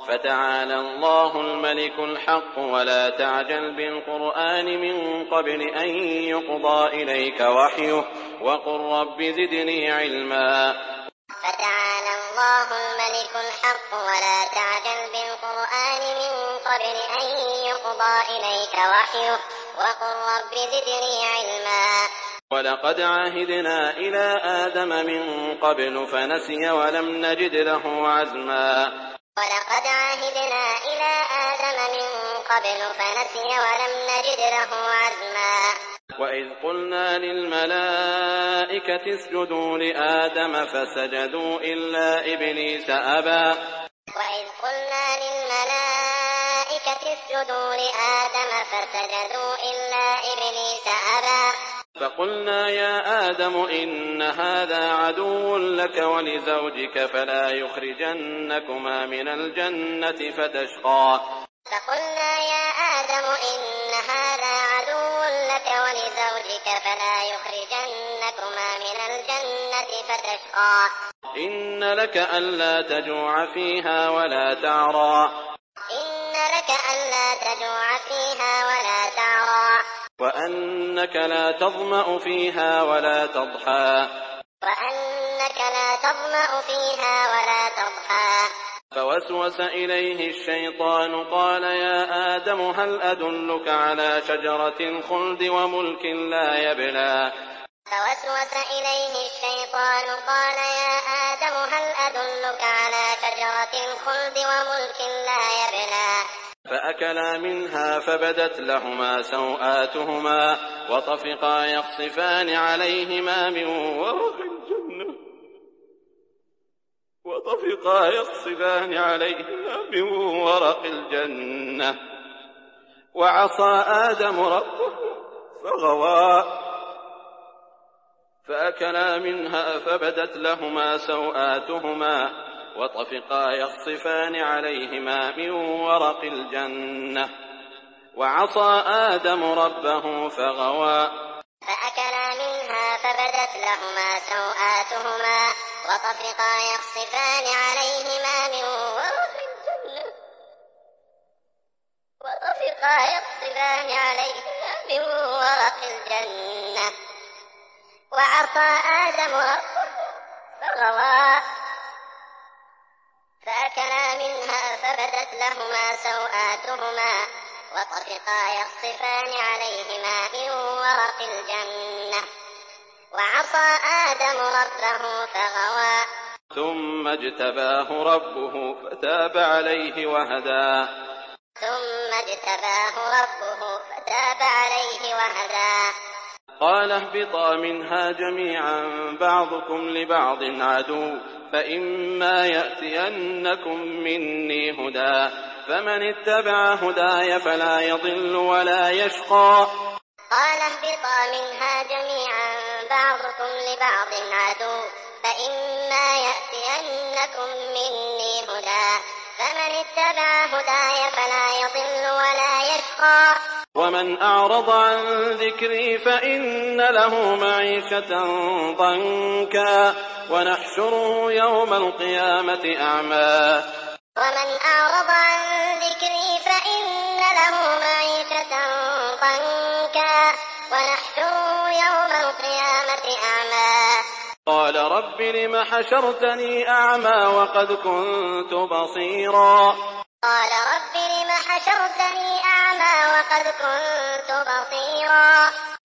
فتعالى الله الملك الحق ولا تعجل بالقرآن من قبل أن يقضى إليك وحيه وقل رب زدني علما. فتعالى الله الملك الحق ولا تعجل بالقرآن من قبل أن يقضى إليك وحيه وقل رب زدني علما. ولقد عهدنا إلى آدم من قبل فنسي ولم نجد له عزما. ولقد عهدنا إلى آدم من قبل فنسي ولم نجد له عزما. وإذ قلنا للملائكة اسجدوا لآدم فسجدوا إلا إبليس أبى. وإذ قلنا للملائكة اسجدوا لآدم فسجدوا إلا إبليس أبى. فقلنا يا آدم إن هذا عدو لك ولزوجك فلا يخرجنكما من الجنة فتشقى. فقلنا يا آدم إن هذا عدو لك ولزوجك فلا يخرجنكما من الجنة فتشقى. إن لك ألا تجوع فيها ولا تعرى. إن لك ألا تجوع فيها ولا تعرى. وأنك لا تظمأ فيها ولا تضحى. وأنك لا تظمأ فيها ولا تضحى. فوسوس إليه الشيطان قال يا آدم هل أدلك على شجرة الخلد وملك لا يبلى. فوسوس إليه الشيطان قال يا آدم هل أدلك على شجرة الخلد وملك لا يبلى. فأكلا منها فبدت لهما سوآتهما وطفقا يخصفان عليهما من ورق الجنة. وطفقا يخصفان عليهما من ورق الجنة وعصى آدم ربه فغوى. فأكلا منها فبدت لهما سوآتهما وطفقا يخصفان عليهما من ورق الجنة وعصى آدم ربه فغوى. فأكلا منها فبدت لهما سوآتهما وطفقا يخصفان عليهما من ورق الجنة وعصى آدم ربه فغوى. فأكلا منها فبدت لهما سوآتهما وطفقا يخصفان عليهما من ورق الجنة وعصى آدم ربه فغوى. ثم اجتباه ربه فتاب عليه وهدى. قال اهبطا منها جميعا بعضكم لبعض عدو فإما يأتينكم مني هدى فمن اتبع هداي فلا يضل ولا يشقى. قال اهبطا منها جميعا بعضكم لبعض عدو فإما يأتينكم مني هدى فمن اتبع هداي فلا يضل ولا يشقى. ومن أعرض عن ذكري فإن له معيشة ضنكا ونحشره يوم القيامة أعمى. ومن أعرض عن ذكري فإن له معيشة ضنكا ونحشره يوم القيامة أعمى. قال رب لم حشرتني أعمى وقد كنت بصيرا. قال رب لم حشرتني أعمى وقد كنت بصيرا.